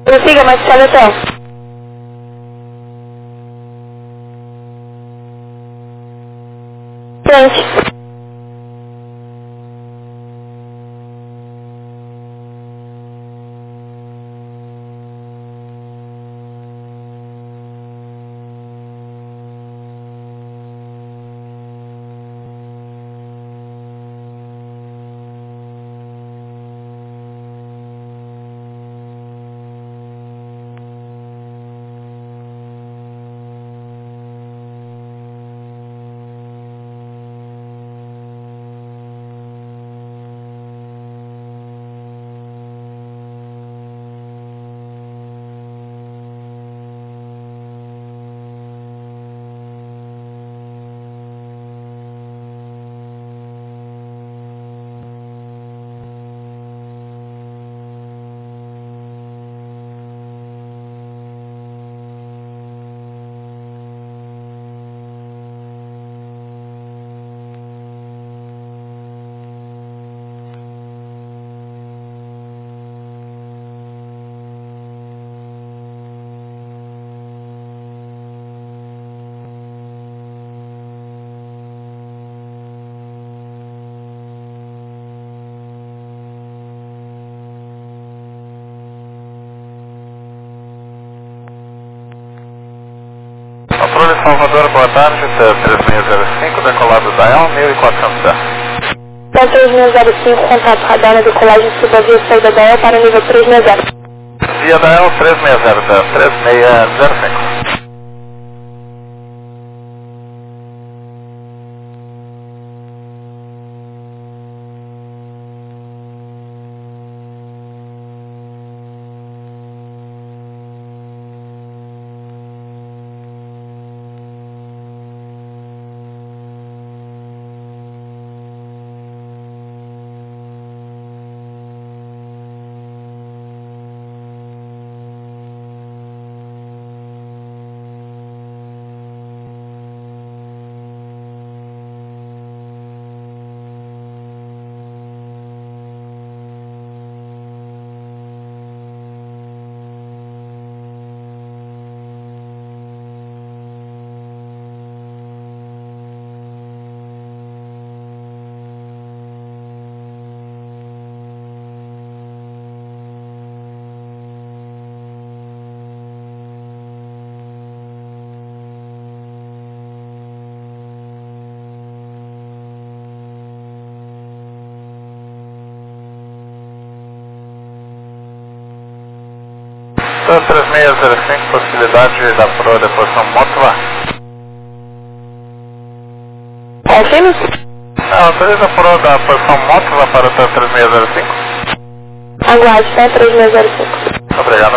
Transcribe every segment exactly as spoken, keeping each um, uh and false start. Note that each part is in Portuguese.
Prossiga, Marcelo Hotel. Frente. Controle Salvador, boa tarde, três seis zero cinco, decolado da El, mil e quatrocentos pés. três seis zero cinco, contato radar na decolagem subavia saída da E para nível três seis zero. Via da El, três seis zero zero, três seis zero cinco. três seis zero cinco, possibilidade da proa de posição Mottla. Confirme? Não, autoriza a proa da posição Mottla para o três seis zero cinco. Aguarde, tá? três seis zero cinco. Obrigado.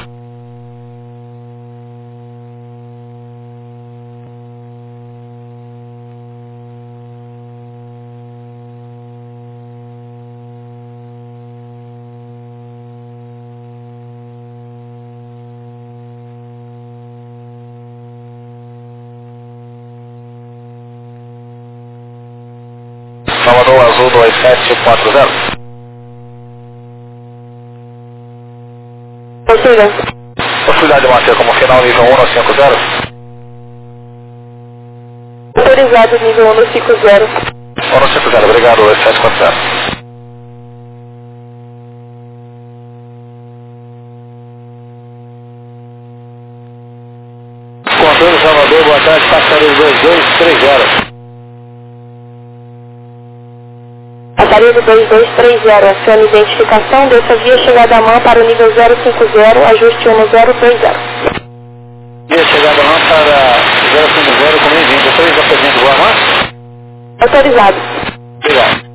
Salvador Azul dois sete quatro zero. Prossiga. Possibilidade de manter como final nível um no cinco zero. Autorizado nível um no cinco zero. um no cinco zero, obrigado, dois sete quatro zero. Controle Salvador, boa tarde, passarinho dois dois três zero. Aparelho dois dois três zero, acione identificação, desça via chegada à mão para o nível zero cinco zero, ajuste um no zero dois zero. Via chegada à mão para zero cinco zero com bem-vindo. três apresento boa mão? Autorizado. Obrigado.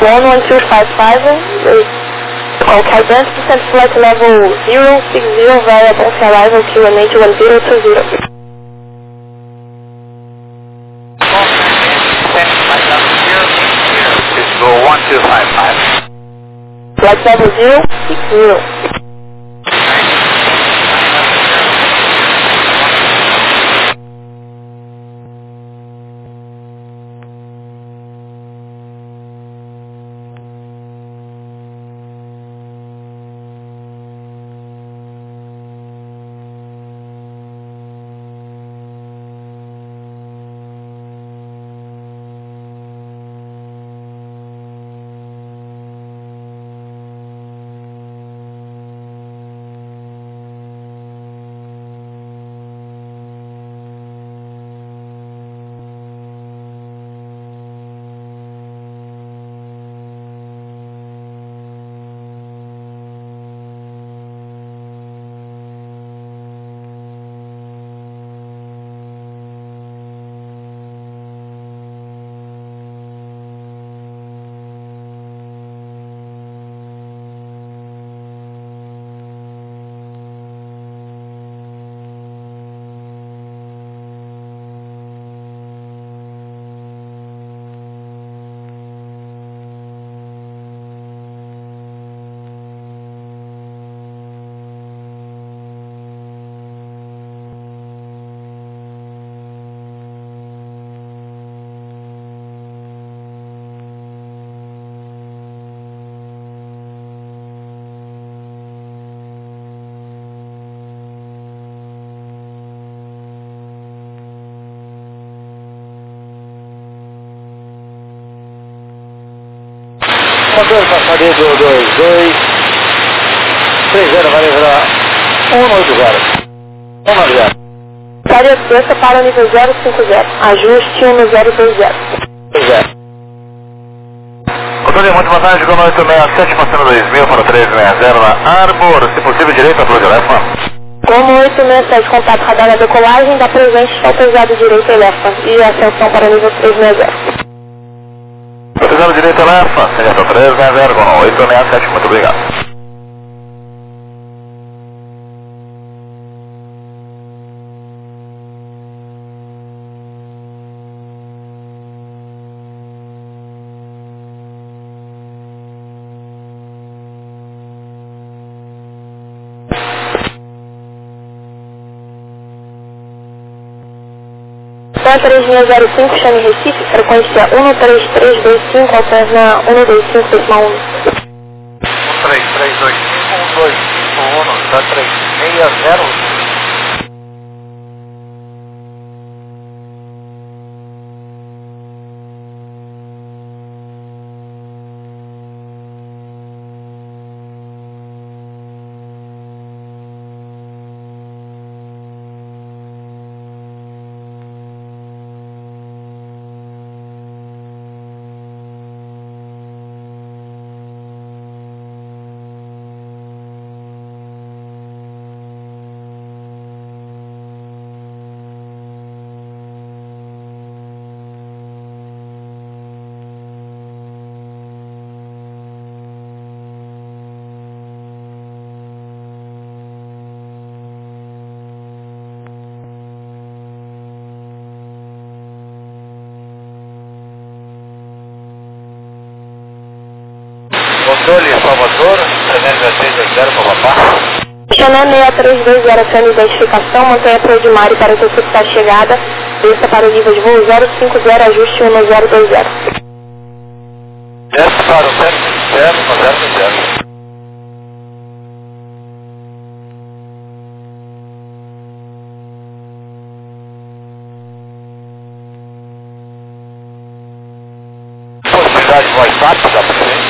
one one two five five, qualquer dance, descent flight level zero six zero via bounce arrival to N H one zero two zero. one two five five. Flight level zero six zero. Motor passaria do dois dois três zero, vai levar um oito zero. um nove zero. Área desça para o nível zero cinco zero. Ajuste um zero dois zero. zero. Controle muito boa tarde, com oito seis sete, passando dois mil para três seis zero na Arbor, se possível direita para o telefone. Como oito seis sete, contato radar na decolagem, dá presente ao pesado direito telefone e ascensão para o nível três seis zero. Pesado direito telefone, seria três seis zero com oito seis sete, muito obrigado. três seis zero cinco, chame Recife, frequência um três três dois cinco, alterna um dois cinco, decimal um. um três três dois cinco, um dois cinco um, dá três seis zero. Controle Salvador, trezentos e seis zero para Papá. Xané seis três dois zero, sendo identificação, mantenha para o Edmário para executar a chegada, desça para o nível de voo zero cinco zero, ajuste um zero dois zero. Desce para o sete zero, um zero dois zero. Possibilidade mais rápida da presente,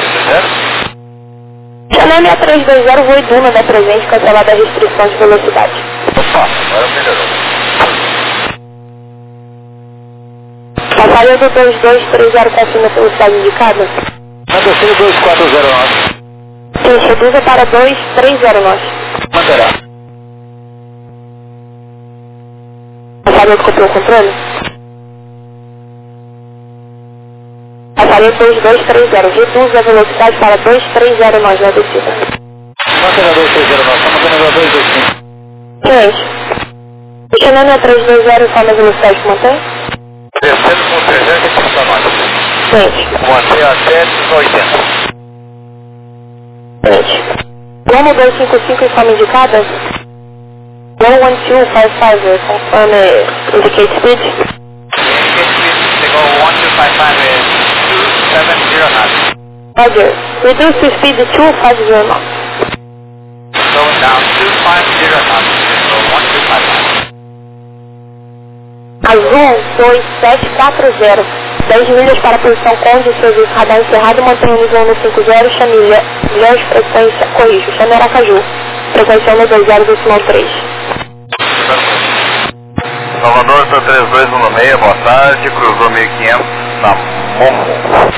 Xané seis três dois zero, voo Duna da presente, cancelada a restrição de velocidade. Opa, agora melhorou. Passaria do dois dois três zero, confirma a velocidade indicada. Mandação dois quatro zero nove. Sim, reduza para dois três zero nove. Mandará. Passaria copiou o controle? Passaria Passaria dois dois três zero. Reduz a velocidade para dois três zero nós na descida. Mantém a dois três zero nós, estamos mantendo a dois dois cinco. Gente, Xanana três dois zero, qual a velocidade que mantém? Descendo com trezentos e cinquenta nós. Gente. Mantém até oitenta. Gente. Plano dois cinco cinco, informe indicada? one one two five five, confirm uh, indicate speed. Indicate speed, they go one two five five is two seven zero knots. Roger. Reduce the speed to two five zero knots. Going down two five zero knots, so one two five five. Azul dois sete quatro zero. dez milhas para a posição Conde, serviço radar encerrado, mantém o nível no cinco zero, chame milhões, frequência, corrijo, chame Aracaju, frequência no dois zero, decimal três. Salvador, está três dois um seis, boa tarde, cruzou mil e quinhentos na Momo.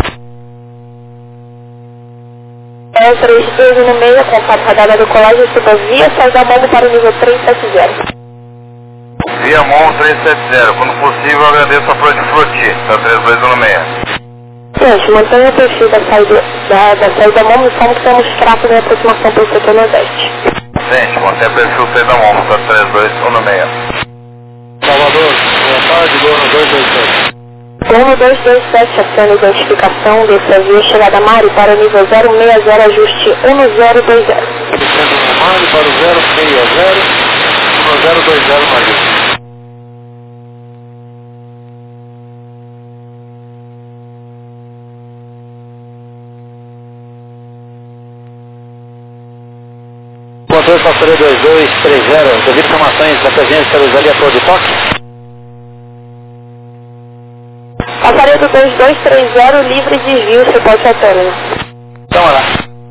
É três dois um seis, contato radar da decolagem, suba via, sai da Momo para o nível três sete zero. Via Momo três sete zero, quando possível agradeço a Flor de Floti, está três dois um seis. Gente, mantenha o perfil da saída da, da saída Momo, como que temos tráfego em aproximação pelo setor nordeste. Gente, mantenha o perfil saída Momo, está três dois um seis. Salvador, boa tarde, dono dois dois sete. Dono dois dois sete, aciona identificação dessa via chegada Mari para o nível zero seis zero, ajuste um zero dois zero. Descendo no Mari para o zero seis zero, um zero dois zero, Maria. Controle passaria dois dois três zero, devido informações da presença da Rosalia Flor de Toque. Passaria do dois dois três zero, livre desvio, suporte autônomo. Então, olha lá.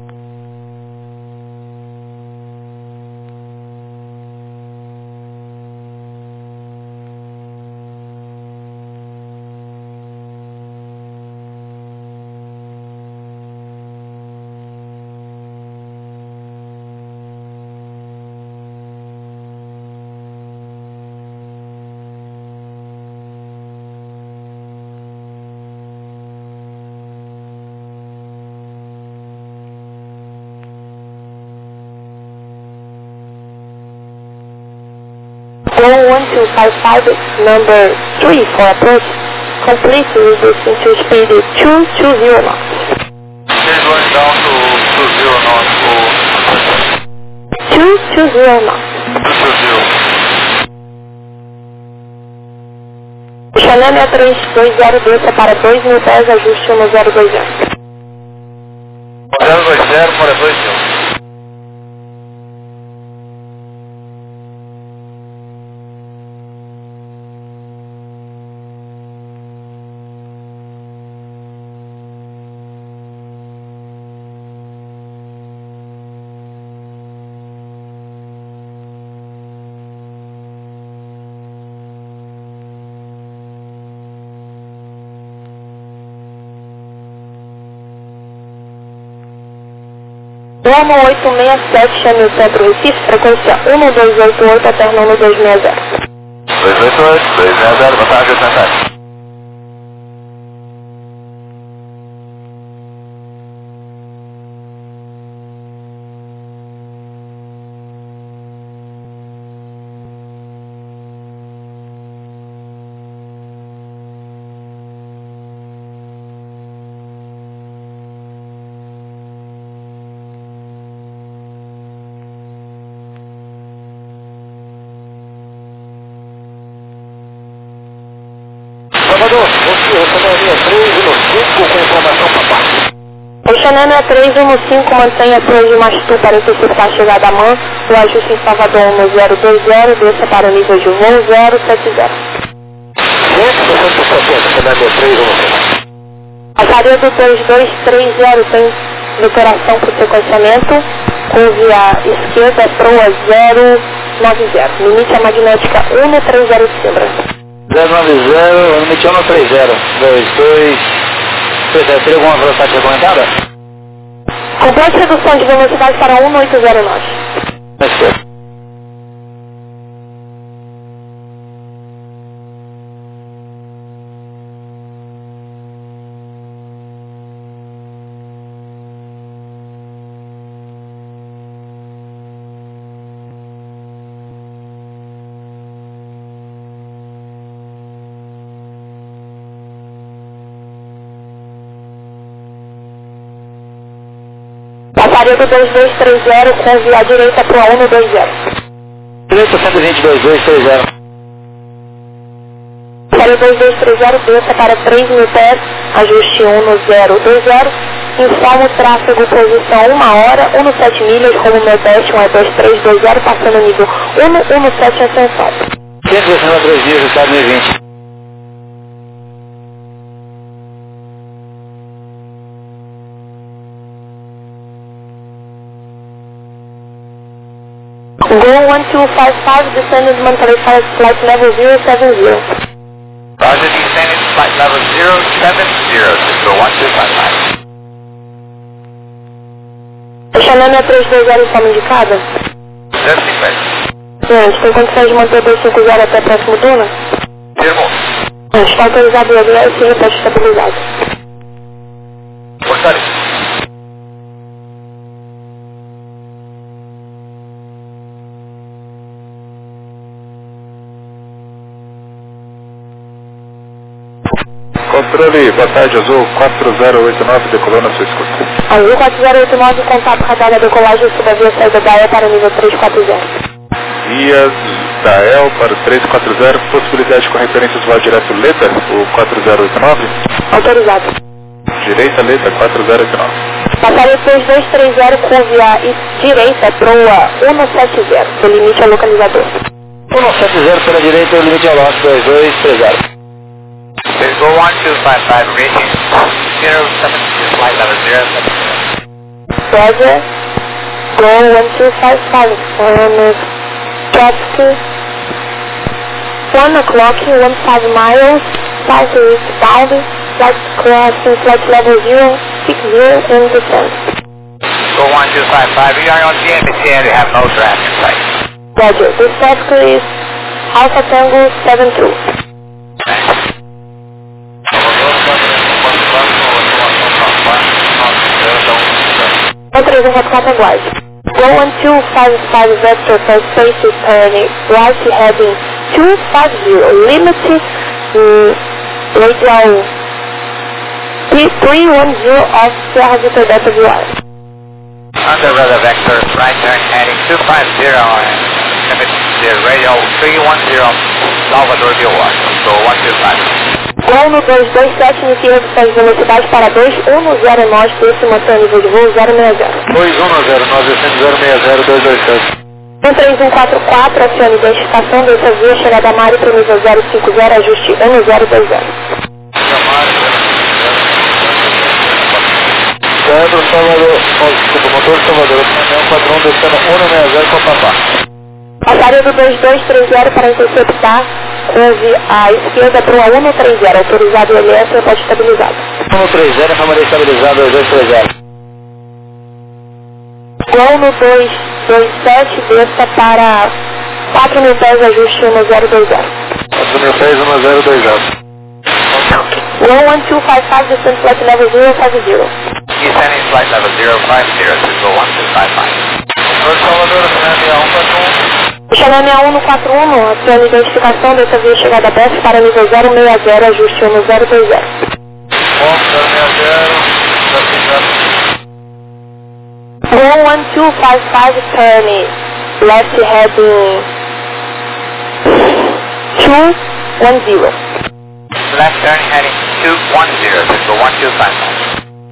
one two five five, number three for approach, complete reducing to speed two two zero knots. He's going down to two zero knots for two two zero knots. two two zero. Xanana três dois zero, desça para dois mil pés, ajuste no zero dois zero. zero dois zero para dois mil. Domo oito seis sete, chame o centro Recife, frequência um dois oito oito, alterno no dois seis zero. dois oito oito, dois seis zero, boa tarde, boa tarde. Salvador, você, eu sou da linha três um cinco com informação para baixo. O Xanana três um cinco, mantenha a torre de Mastu para antecipar a chegada à mão, o ajuste em Salvador no zero dois zero, desça para o nível de voo zero sete zero. cento e sessenta, você dá três um cinco. Passaria do dois dois três zero, tem decoração para o sequenciamento, curve à esquerda, proa zero nove zero, limite a magnética um três zero de Sembra. zero nove zero, limite um três zero, dois dois, teria alguma velocidade recomendada? Complete redução de velocidade para um oito zero nove. Esquerda. Passaria do dois dois três zero com via direita para o um dois zero. Direita cento e vinte, dois dois três zero. Passaria dois dois três zero, desça para três mil pés, ajuste um zero dois zero. Informa o tráfego, posição uma hora, sete milhas, rumo nordeste, um dois três dois zero, passando nível um sete ascensão. cento e sessenta e três dias, estado mil e vinte. Go one two five five, descending monthly flight level zero seven zero. Roger, descending flight level zero seven zero, Cisco one two five five. Chamando a três dois zero em forma indicada? zero cinquenta. Gente, tem condições de manter dois cinco zero até o próximo turno? Firmou. Gente, está autorizado o A B S e repete estabilizado. Portaria. Controle, boa tarde, Azul quatro zero oito nove, decolando a sua escuta. Azul quatro zero oito nove, contato radar da decolagem sobre a via saída da E para o nível três quatro zero. Via da E L para o três quatro zero, possibilidade com referência ao direto Leda, o quatro zero oito nove. Autorizado. Direita Leda quatro zero oito nove. Passaria dois dois três zero com via direita para o um sete zero, seu limite é localizador. um sete zero pela direita, o limite é lote dois dois três zero. Go one two five five, reaching zero seven, flight level zero seven zero. Roger. Go one two five five, um, traffic one o'clock, one five miles, southeast bound, flight crossing, flight level zero six zero in descent. Go one two five five, we are on G M B C and we have no traffic in sight. Roger, this traffic is Alpha Tango seven two. one three zero Foxtrot aguarde. Go one two five five vector for space turning right heading two five zero, limit um, radial three one zero of Sierra Victor Delta V R. Under weather vector, right turn heading two five zero and limit the radial three one zero Salvador V R, so one two five. Gol no dois dois sete, inicia redução de velocidade para dois um zero nove, esse mantém nível de voo zero seis zero. dois um zero nove, zero seis zero dois dois sete. um três um quatro quatro, acione identificação dessa via, chegada a Mari para o nível zero cinco zero, ajuste um zero dois zero. Pedro Salvador, desculpa, motor Salvador, caminhão padrão descendo um seis zero com papá. Passaria do dois dois três zero para interceptar, houve a esquerda para o um três zero, autorizado o L S, repete estabilizado. um três zero, ramarei estabilizado, dois dois três zero. Gol no dois dois sete, desça para quatro mil pés, ajuste um zero dois zero. quatro mil pés, um zero dois zero. Gol one two five five, descent flight level zero five zero. Descending flight level zero five zero, Cisco one two five five. Motor Salvador, caminhão um quatro um. Chamando a um no quatro um, acione identificação dessa via chegada aberta para nível zero seis zero, ajuste um zero dois zero. Bom, zero seis zero, zero seis zero. Gol one two five five, turn left heading two one zero. Left turn heading two one zero, Cisco one two five five.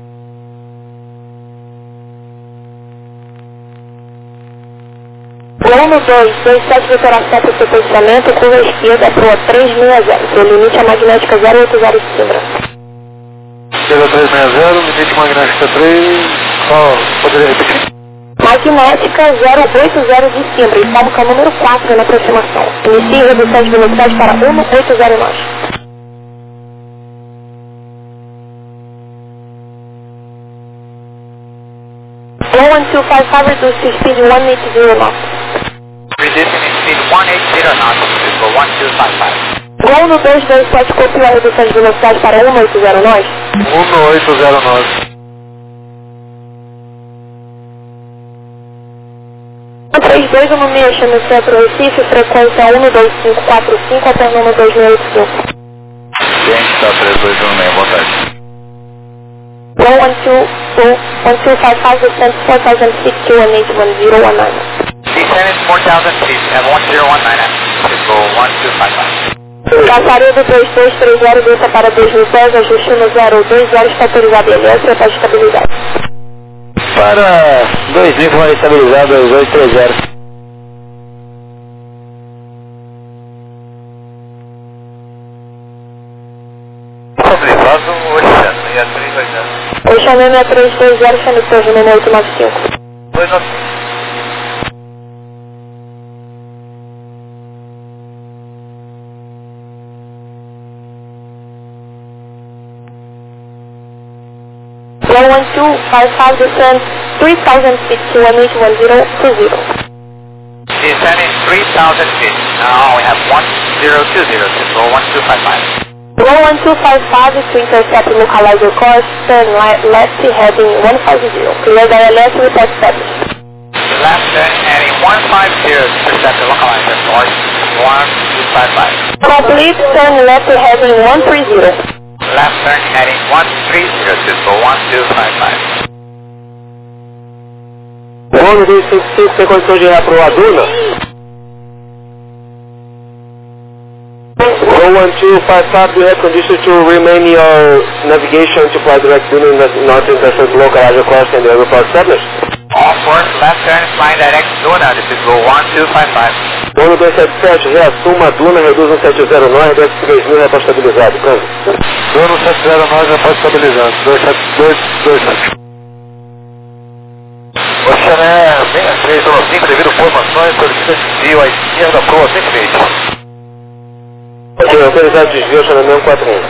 Gol no dois dois sete, decoração para sequenciamento, curva esquerda para três seis zero, seu limite é magnética zero oito zero Simbra. Chega três seis zero, limite magnética três, qual, poderia repetir? Magnética zero oito zero de Simbra, informa que é o número quatro na aproximação. Inicie redução de velocidade para um oito zero nove. Gol one two five five, reduce speed one eight zero knots. Reducing speed one eight zero knots, Cisco one two five five. Gol no dois dois sete, copia a redução de velocidade para um oito zero nove. um oito zero nove. um três dois um mexa no centro Recife, frequência um dois cinco quatro cinco, alternando dois seis oito cinco. Gente, tá três dois um meio, boa tarde. one one two, one two five five, descent four thousand feet, Q one eight one zero one nine. Descending four thousand feet at one zero one nine, Cisco one two five five. Passaria do dois dois três zero, desça para dois mil pés, ajuste no zero dois zero, está autorizado I L S, repete estabilidade. Para dois mil, foi estabilizado dois dois três zero. Estabilizado Oceano seis três dois zero. Oceano seis três dois zero, chame para o Gemini oito nove cinco. dois nove cinco. one one two five five, descend three thousand feet, Q one eight one zero two zero. Descending three thousand feet. Now we have one zero two zero, Cisco one two five five. one one two five five to intercept localizer course, turn right, left heading one five zero. Clear the I L S, report established. Left turn heading one five zero, intercept the localizer course one two five five. Complete, turn left heading one three zero. Left turn heading one three zero, Cisco one two five five. Bônus dois cinco cinco, tem condição de ir para o Aduna? one one two five five, do you have conditions to remain your navigation to fly direct Duna not intercept localizer course and the airport established? All course, left turn, flying direct Duna, this is Cisco one two five five. Bônus dois sete sete, reassuma Duna, reduz um sete zero nove, desce três mil, repórte estabilizado, câmbio. Duna sete zero nove, repórte estabilizado, dois sete dois dois sete. Oceano seis três um cinco, devido formações, solicita desvio à esquerda pro cento e vinte. Ok, autorizado desvio, Oceano seis quatro um.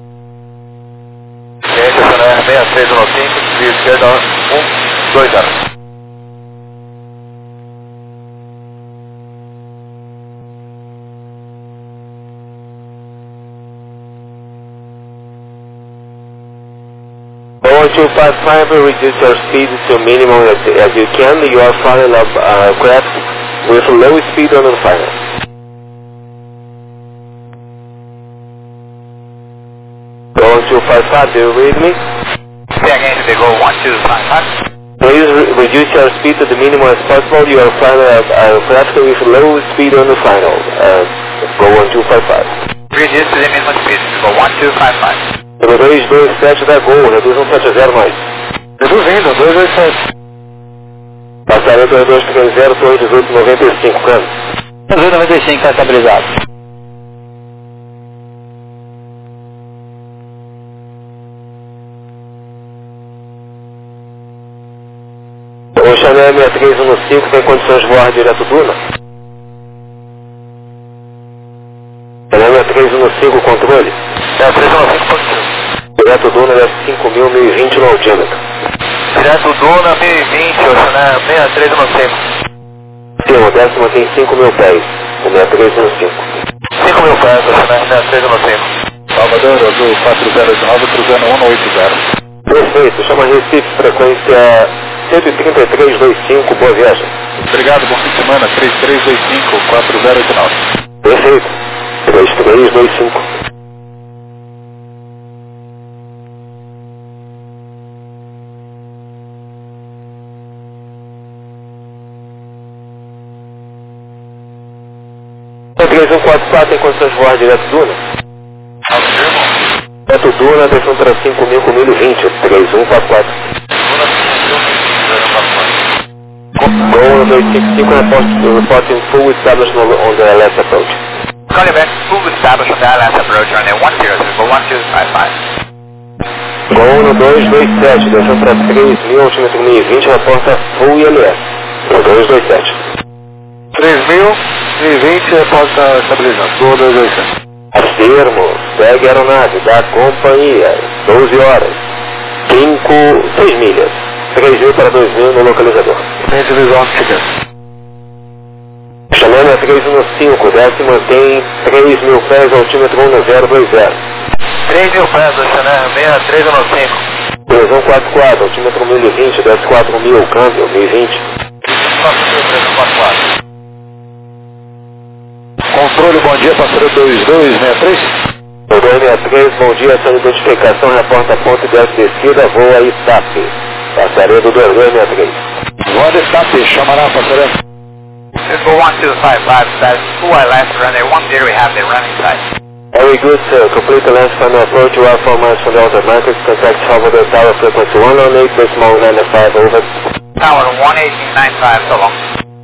Ciência, Oceano seis três um cinco, desvio esquerda um dois zero. one two five five, reduce your speed to minimum as, as you can. You are flying up uh, craft with low speed on the final. one two five five, do you read me? Say again, they go one two five five. Please re reduce your speed to the minimum as possible. You are flying up uh, craft with low speed on the final. Uh, go one two five five. Reduce to the minimum speed, go one two five five. Número dois dois sete da Gol, reduz um sete zero mais. Reduzindo, dois dois sete. Passaria dois dois três zero, torre dezoito noventa e cinco, câmbio. dezoito noventa e cinco, está estabilizado. O Chanel seis três um cinco tem condições de voar direto Duna? Chanel seis três um cinco, controle? seis três um cinco, positivo. Direto Duna é cinco mil, mil e vinte no altímetro. Direto Duna, mil e vinte, Oceano seis três um cinco. Sim, o décimo tem cinco mil pés, o seis três um cinco. cinco mil pés, Oceano seis três um cinco. Salvador, Azul quatro zero oito nove, cruzando um oito zero. Perfeito, chama Recife, frequência cento e trinta e três vinte e cinco, boa viagem. Obrigado, bom fim de semana, três três dois cinco, quatro zero oito nove. Perfeito, três três dois cinco. três um quatro quatro tem condições de voar direto Duna? Direto Duna, descendo para cinco mil com mil e vinte, três um quatro quatro. Gol dois cinco cinco, reporting full established on the left approach. Calling back, full established on the last approach on the one zero, Cisco one two five five. Gol dois dois sete, descendo para três mil, altímetro mil e vinte, reporta full I L S. dois dois sete. três mil e vinte, reporta estabilizado. Gol dois dois sete. Afirmo, segue a aeronave da companhia, doze horas, cinco, seis milhas, três mil para dois mil no localizador. Mente visual, chega. Chamando a três um cinco, décimo mantém três mil pés, altímetro um zero dois zero. três mil pés, Oceano seis três um cinco. três um quatro quatro, altímetro mil e vinte, desce quatro mil, câmbio mil e vinte. Controle, bom dia, passageiro dois dois seis três. dois sessenta e três, bom dia, essa identificação, reporta ponto de descida, voa I S A P. Passaredo dois sessenta e três. Voa I S A P, chamará, passaredo. Cisco one two five five, that's who I last runway one zero, we have the running side. Very good, sir. Complete the last final approach. You are four miles from the automatics. Contact Salvador Tower frequency one oh eight, decimal nine five, over. Tower one eight nine five, so long.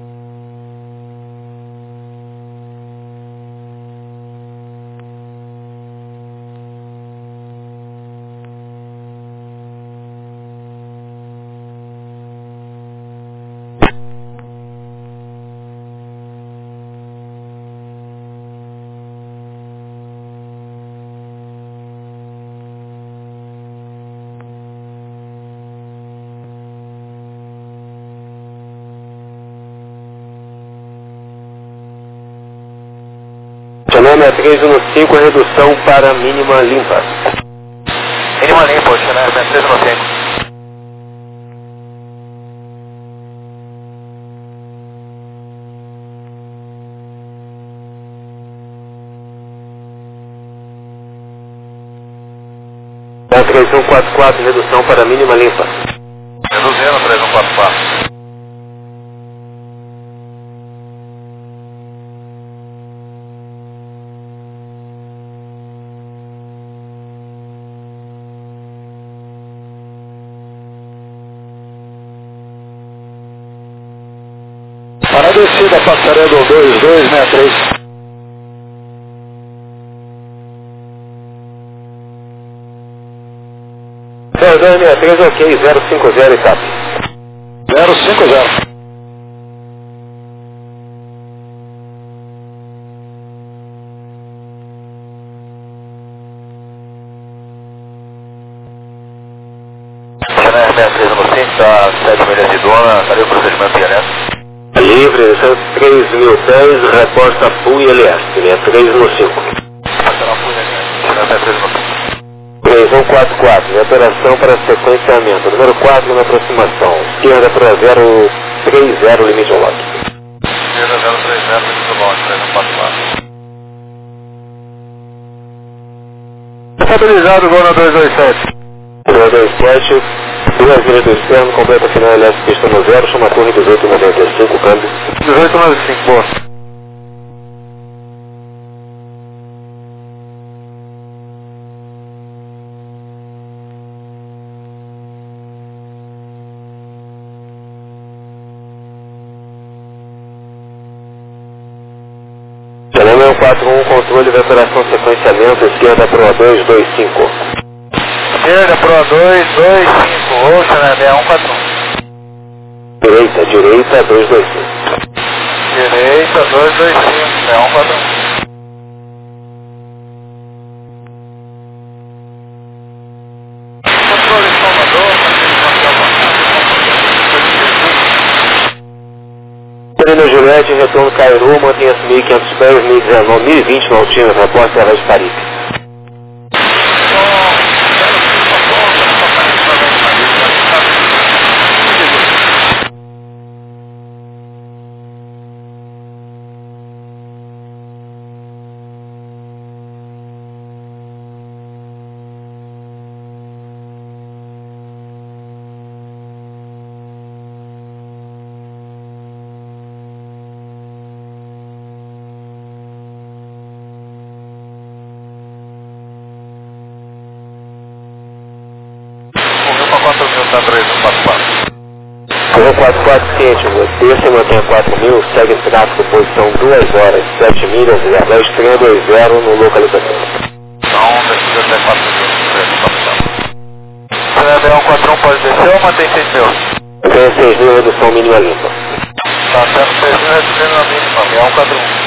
Channel três um cinco, redução para mínima limpa. Mínima limpa, Channel três um cinco. três um quatro quatro, redução para mínima limpa. Reduzindo, três um quatro quatro. Para a descida, passaredo dois dois seis três. dois dois seis três, ok, zero cinco zero, etapa. zero cinco zero. Channel três um cinco, está sete milhas de dona, cadê o procedimento direto? Livre, três mil e dez, reporta P U I L S, três um cinco. Channel três um cinco. três um quatro quatro, operação para sequenciamento. Número quatro na aproximação. Esquerda para zero três zero, limite ao lote. Esquerda zero três zero, limite ao lote, três um quatro quatro. Estabilizado, voo na dois dois sete. dois dois sete, duas milhas do externo, completa final L S, pista no zero, chama a torre dezoito noventa e cinco, câmbio. dezoito noventa e cinco, boa. Channel quatro um, controle de operação sequenciamento, esquerda Pro dois dois cinco. Esquerda Pro dois dois cinco, ou Channel um quatro um. Direita, direita dois dois cinco. Direita dois dois cinco, é um quatro um. Controle Salvador, Serena Juliette, retorno Cairu, mantenha-se mil e quinhentos pés, mil e dezenove, mil e vinte no altímetro, reporte Serra de Paripe. quatro mil, tá três um quatro quatro. Correu quatro quatro sete, desça e mantém quatro mil, segue tráfego, posição duas horas, sete milhas, dois três dois zero no localizador. Então, descida até quatro mil, três um quatro quatro. Channel um quatro um pode descer ou mantém seis mil? Mantém seis mil, redução mínima limpa. Tá sendo seis mil, reduzindo a mínima, é um quatro um.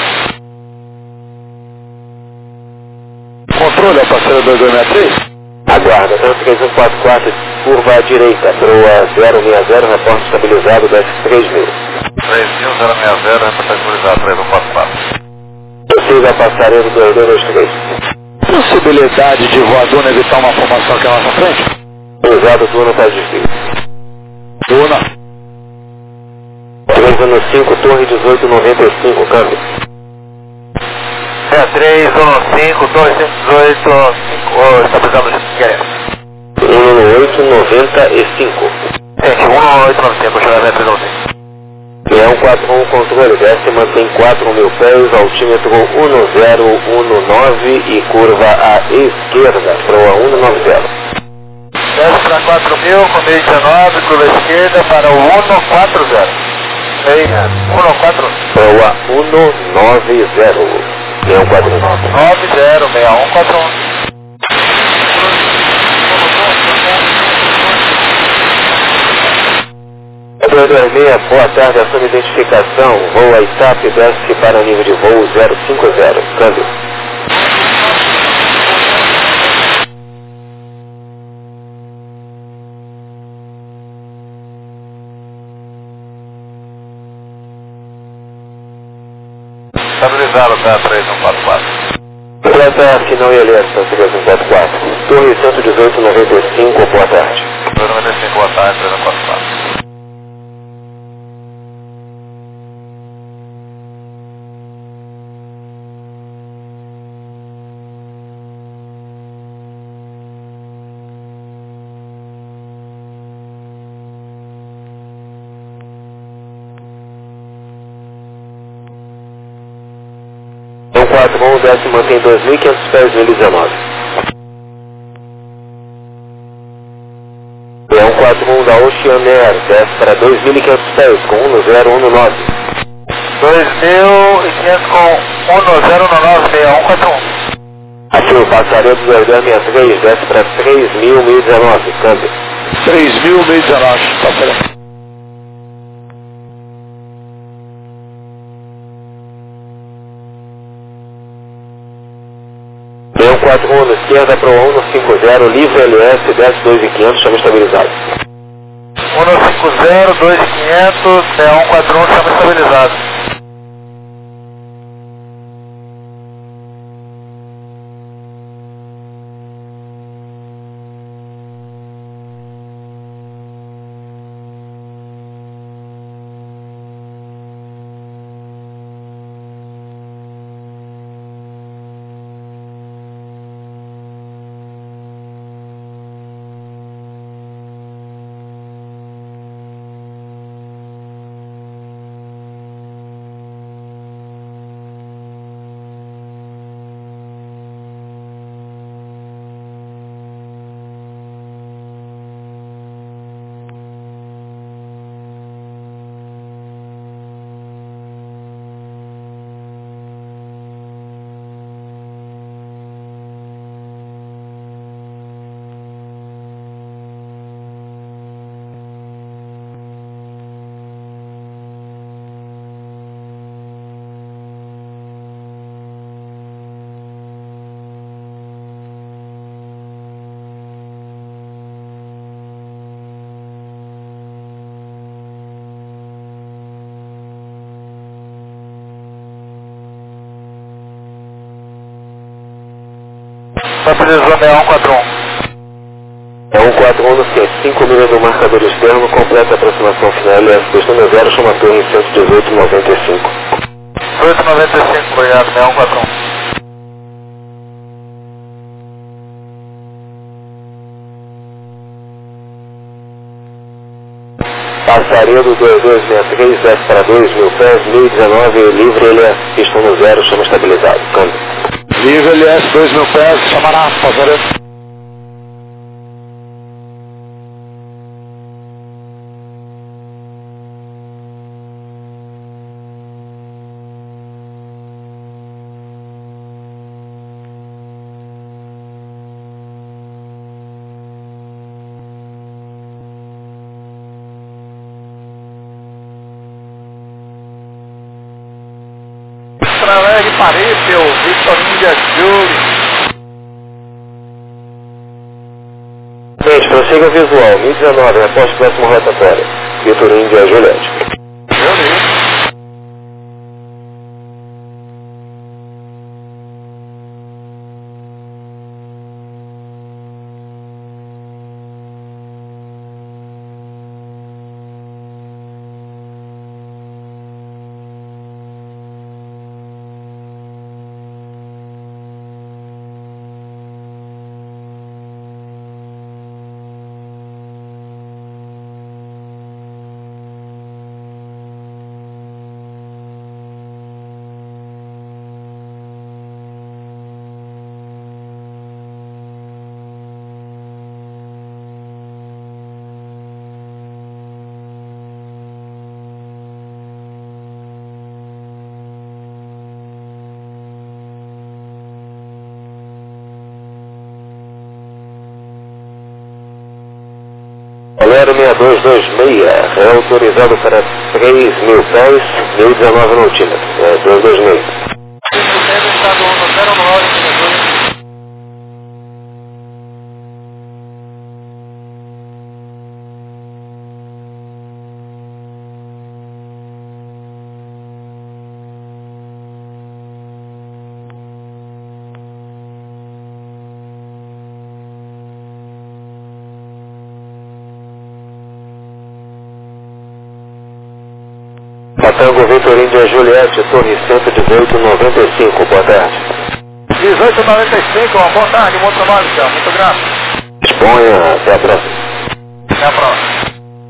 Controle, é o parceiro dois dois seis três. Aguarda, três um quatro quatro, curva à direita, Proa zero seis zero, reporte estabilizado, desce três mil. três mil, zero seis zero, reporte estabilizado, três um quatro quatro. Prossiga a passaredo dois dois três. Possibilidade de voador evitar uma formação aqui à nossa frente? Usado turno para desvio. Duna. três um cinco, torre dezoito noventa e cinco, câmbio. três um cinco dois cinco oito cinco, estabilizando o queremos. um oito noventa e cinco. Gente, um oito nove cinco, chamamento três um cinco. Leão quatro um, controle, desce, mantém quatro mil pés, altímetro um zero um nove e curva à esquerda, proa um nove zero. Desce para quatro mil, com meio dezenove, curva à esquerda para o um quatro zero. um quatro. Proa um nove zero. Leão quatro um. nove zero seis um quatro um. dois dois seis, boa tarde, assume identificação, voo a I T A P, desce para nível de voo zero cinco zero, câmbio. Estabilizado, tá, três um quatro quatro. Completa final e alerta, três um quatro quatro. Torre cento e dezoito, noventa e cinco, boa tarde. noventa e cinco, boa tarde, três um quatro quatro. Leão quatro um, desce, mantém dois mil e quinhentos pés, mil e dezenove. Leão quatro um da Oceanair, desce para dois mil e quinhentos pés, com um zero um nove. dois mil e quinhentos com um zero um nove seis um quatro um. Aqui o passaredo do Herdan sessenta e três, desce para três mil, mil e dezenove, câmbio. três mil, mil e dezenove, passaredo. Leão quatro um na esquerda, proa um cinco zero, livre L S, desce dois mil e quinhentos, chama estabilizado. um cinco zero, dois mil e quinhentos, seis um quatro um, chama estabilizado. Estabilizou seis um quatro um. É um quatro um no C, cinco milhas do marcador externo, completa a aproximação final L S dois zero, chama a torre em cento e dezoito, noventa e cinco. oito noventa e cinco, obrigado, seis um quatro um. Passaredo dois dois seis três, desce para dois mil pés, mil e dezenove, livre L S, pistão no zero, chama estabilizado, câmbio. Livre L S, dois mil pés, chamará, passaredo. Alegre, Parício, Victor Índia, Júlio. Gente, prossiga visual, mil e dezenove, após o próximo rotatório. Victor Índia, Juliette. Júlio. Bolero seis dois dois seis, é autorizado para três mil pés, mil e dezenove centímetros, é dois dois seis. Estado no zero nove. Tango Vitor Índia Juliette, Torre cento e dezoito, noventa e cinco, boa tarde. dezoito noventa e cinco, uma boa tarde, bom trabalho, senhor. Muito grato. Disponha, até a próxima. Até a próxima.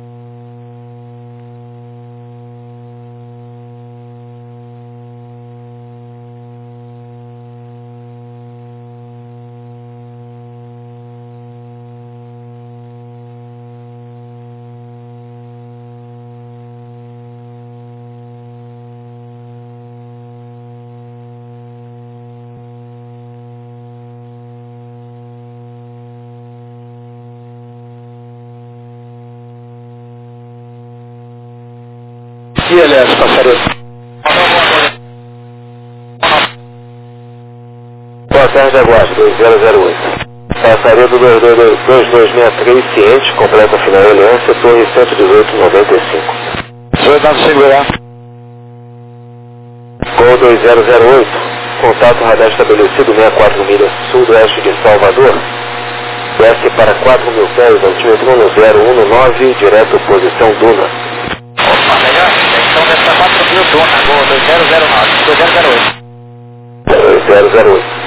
E ele é passarinho. Boa tarde, aguarde, dois zero zero oito. Passarinho do dois dois dois seis três, ciente, completa final aliança, torre cento e dezoito, noventa e cinco. Senhor dado segurar. Gol dois zero zero oito, contato radar estabelecido sessenta e quatro milhas sul-oeste de Salvador. Desce para quatro mil pés, altímetro um zero um nove, direto posição Duna. Opa, melhor, então dessa quatro mil Duna, gol dois zero zero nove, dois zero zero oito. dois zero zero oito.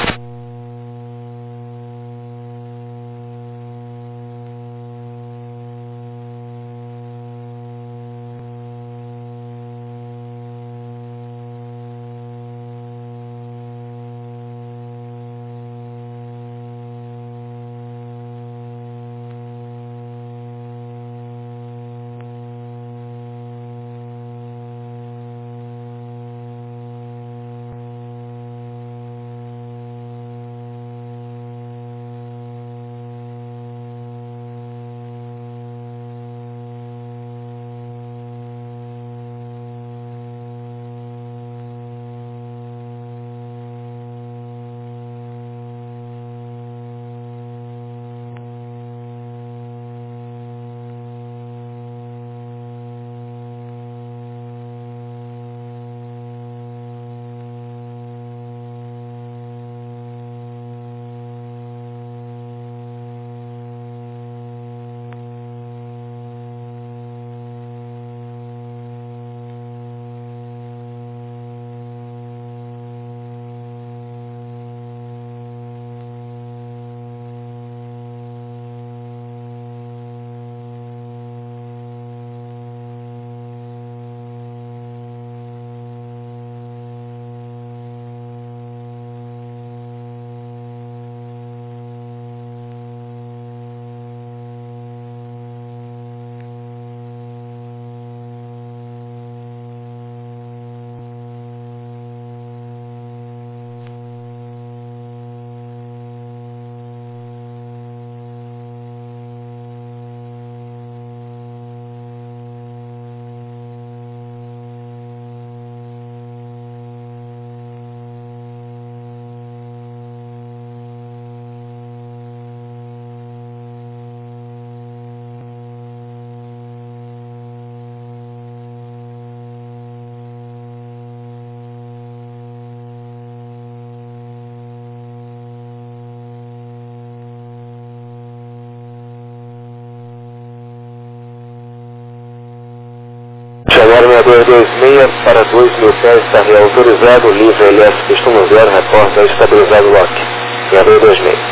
Agora seis dois dois seis para dois mil pés, está reautorizado, livre L S pistão zero, reporta estabilizado lock. seis dois dois seis.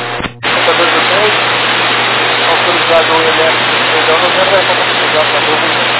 Autorizado o L S pistão zero, vai autorizado para dois mil.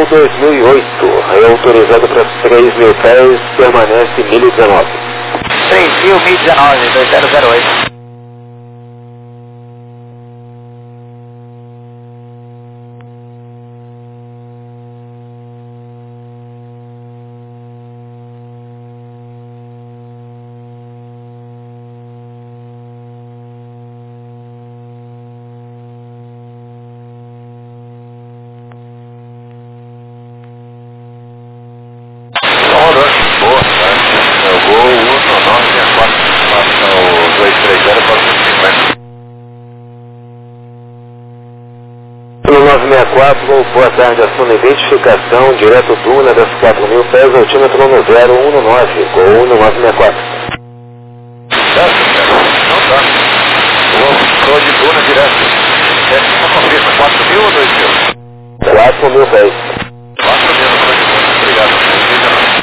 dois mil e oito, é autorizado para três mil pés, permanece mil e dezenove. três mil, mil e dezenove, dois zero zero oito. Boa, tá? Eu vou um nove seis quatro, passa o dois três zero para cento e cinquenta. No nove seis quatro, boa tarde, ação de identificação, direto Duna das quatro mil pés, altímetro no zero um nove, gol no nove seis quatro. Certo, cara? Não tá. Vou, vou de Duna direto. É, só confirma, quatro mil ou dois mil? quatro mil pés. quatro mil, não foi de Duna. Obrigado. Obrigado.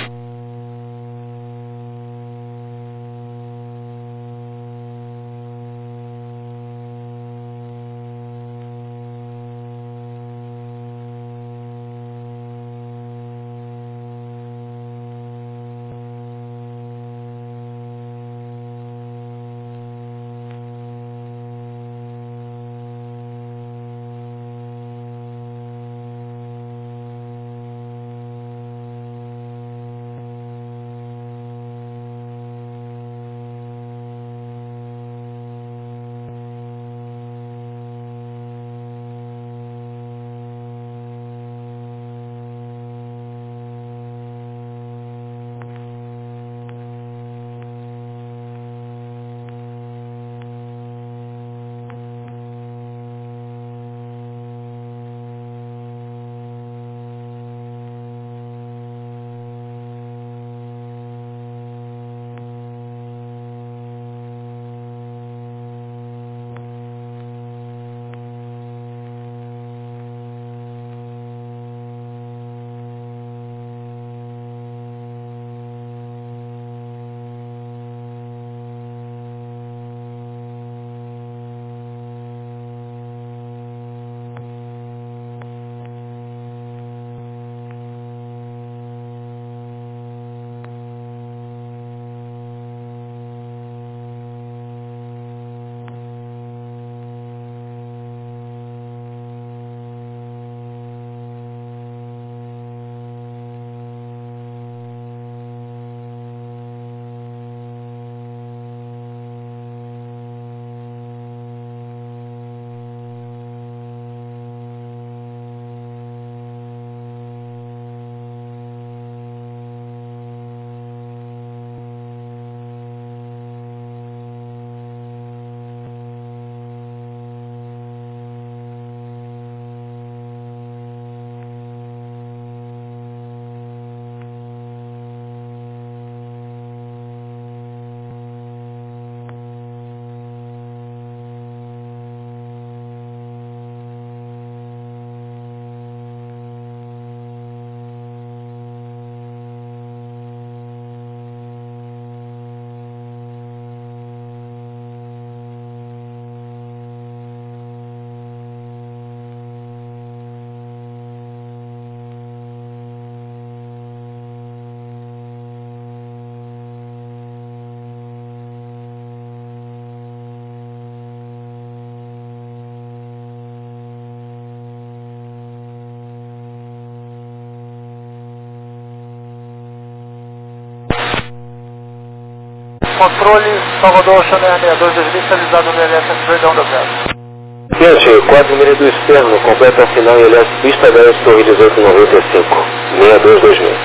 Controle Salvador Chanel sessenta e dois dois mil, finalizado no I L S Verdão da Praça. Gente, quadro número do externo, completa final I L S pista dez, torre dezoito noventa e cinco, sessenta e dois dois mil.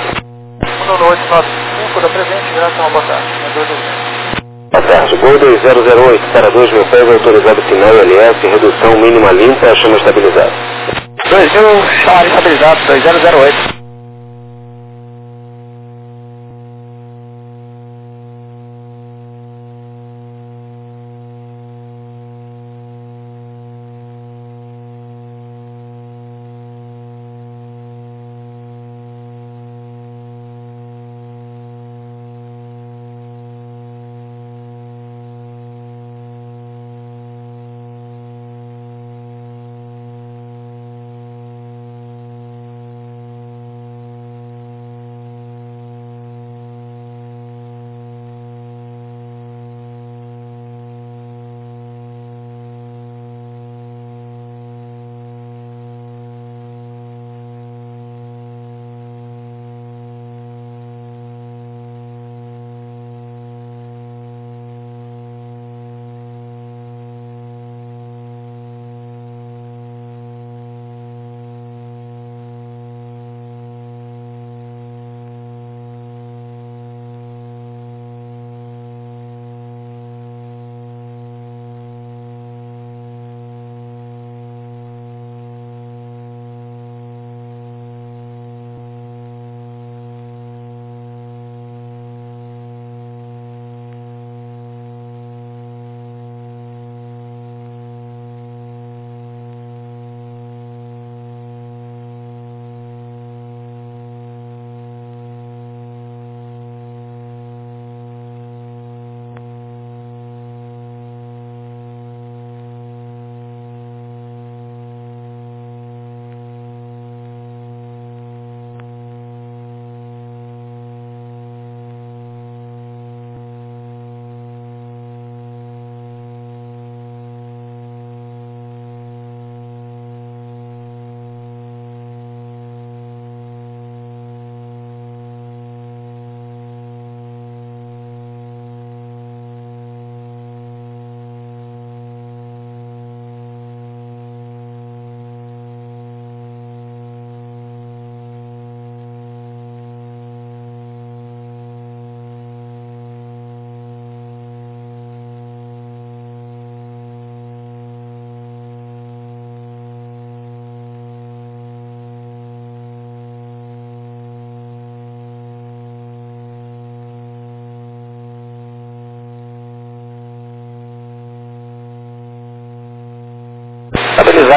um oito nove cinco da presente, graças a uma boa tarde. sessenta e dois dois mil. Boa tarde, Gol dois zero zero oito para dois mil pés, autorizado final I L S, redução mínima limpa, chama estabilizada. dois mil, chamar estabilizado, dois zero zero oito.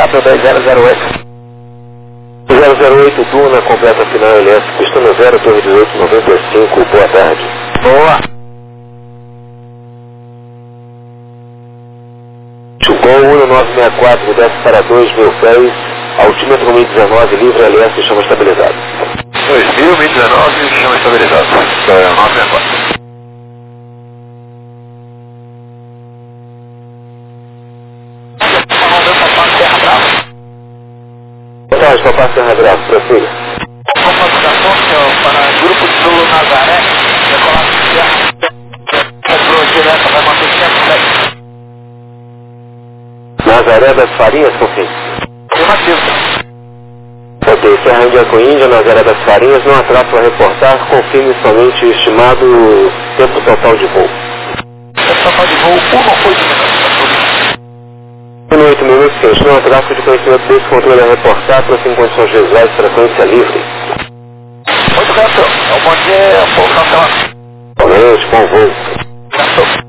quatro dois zero zero oito. zero zero oito Duna, completa final L S, pista no zero, torre dezoito noventa e cinco, boa tarde. Boa. Chugol um nove seis quatro, desce para dois mil pés, altímetro mil e dezenove, livre L S, chama estabilizado. dois mil e dezenove, chama estabilizado. Então é nove seis quatro. Boa tarde, Papai Serra Brava, prossiga. Comunicação para Grupo Sul Nazaré, decolar de terra, comprou direto, vai manter cento e dez. Nazaré das Farinhas, confim. Afirmativo. Ok, Serra Índia com Índia, Nazaré das Farinhas, não há tráfego a reportar, confirme somente o estimado tempo total de voo. Tempo total de voo, um ou oito minutos. um e oito minutos, quente, não há tráfego de conhecimento desse controle a reportar, prosseguir em condições visuais, frequência livre. Muito bem, senhor. É um bom dia, um pouco cancelado. Somente, bom voo. Graças.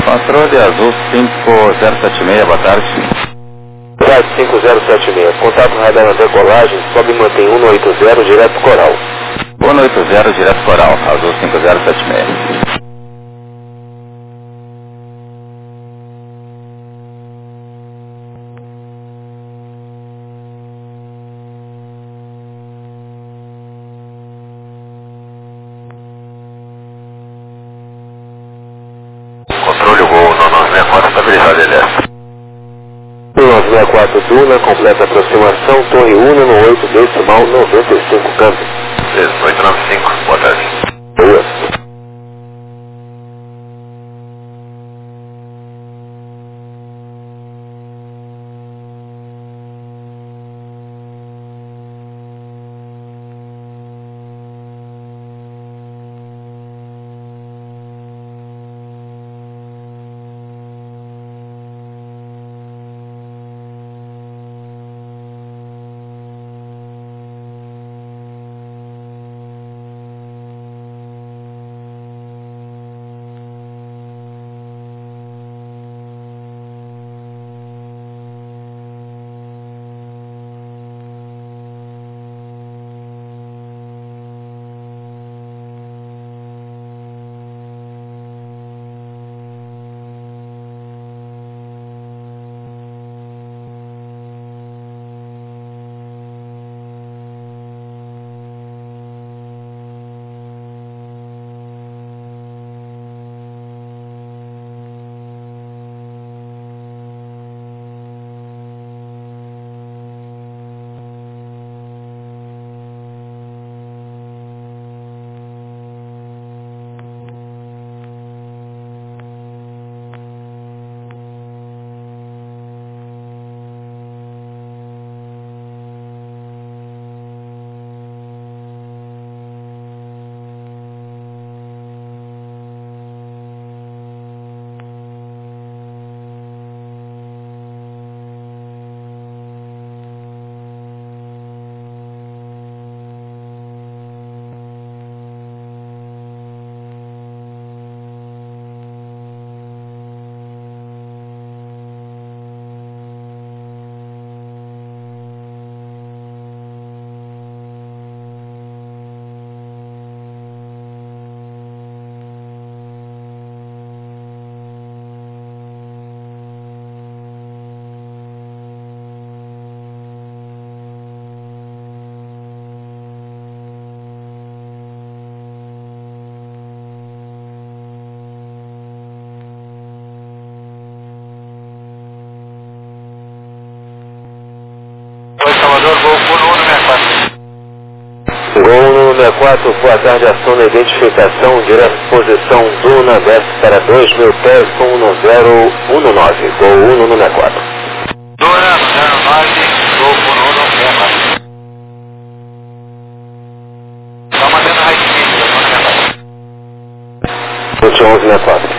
Controle Azul cinco zero sete seis, boa tarde. Rádio cinco zero sete seis, contato radar na decolagem, sobe e mantém um oito zero, direto Coral. um oito zero, direto Coral, Azul cinco zero sete seis. Controle o voo no nove seis quatro, estabilizado ele é. nove seis quatro Duna, completa aproximação, Torre Una no oito decimal noventa e cinco câmbio. oito nove cinco, boa tarde. Boa. Salvador, voo Gol Uno seis quatro. Gol Uno seis quatro, boa tarde, ação da identificação, direto posição Duna, desce para dois mil pés com um zero um nove, Gol Uno seis quatro. Duna zero nove, voo Uno seis quatro. Está mantendo a high speed, Uno seis quatro. vinte e um seis quatro.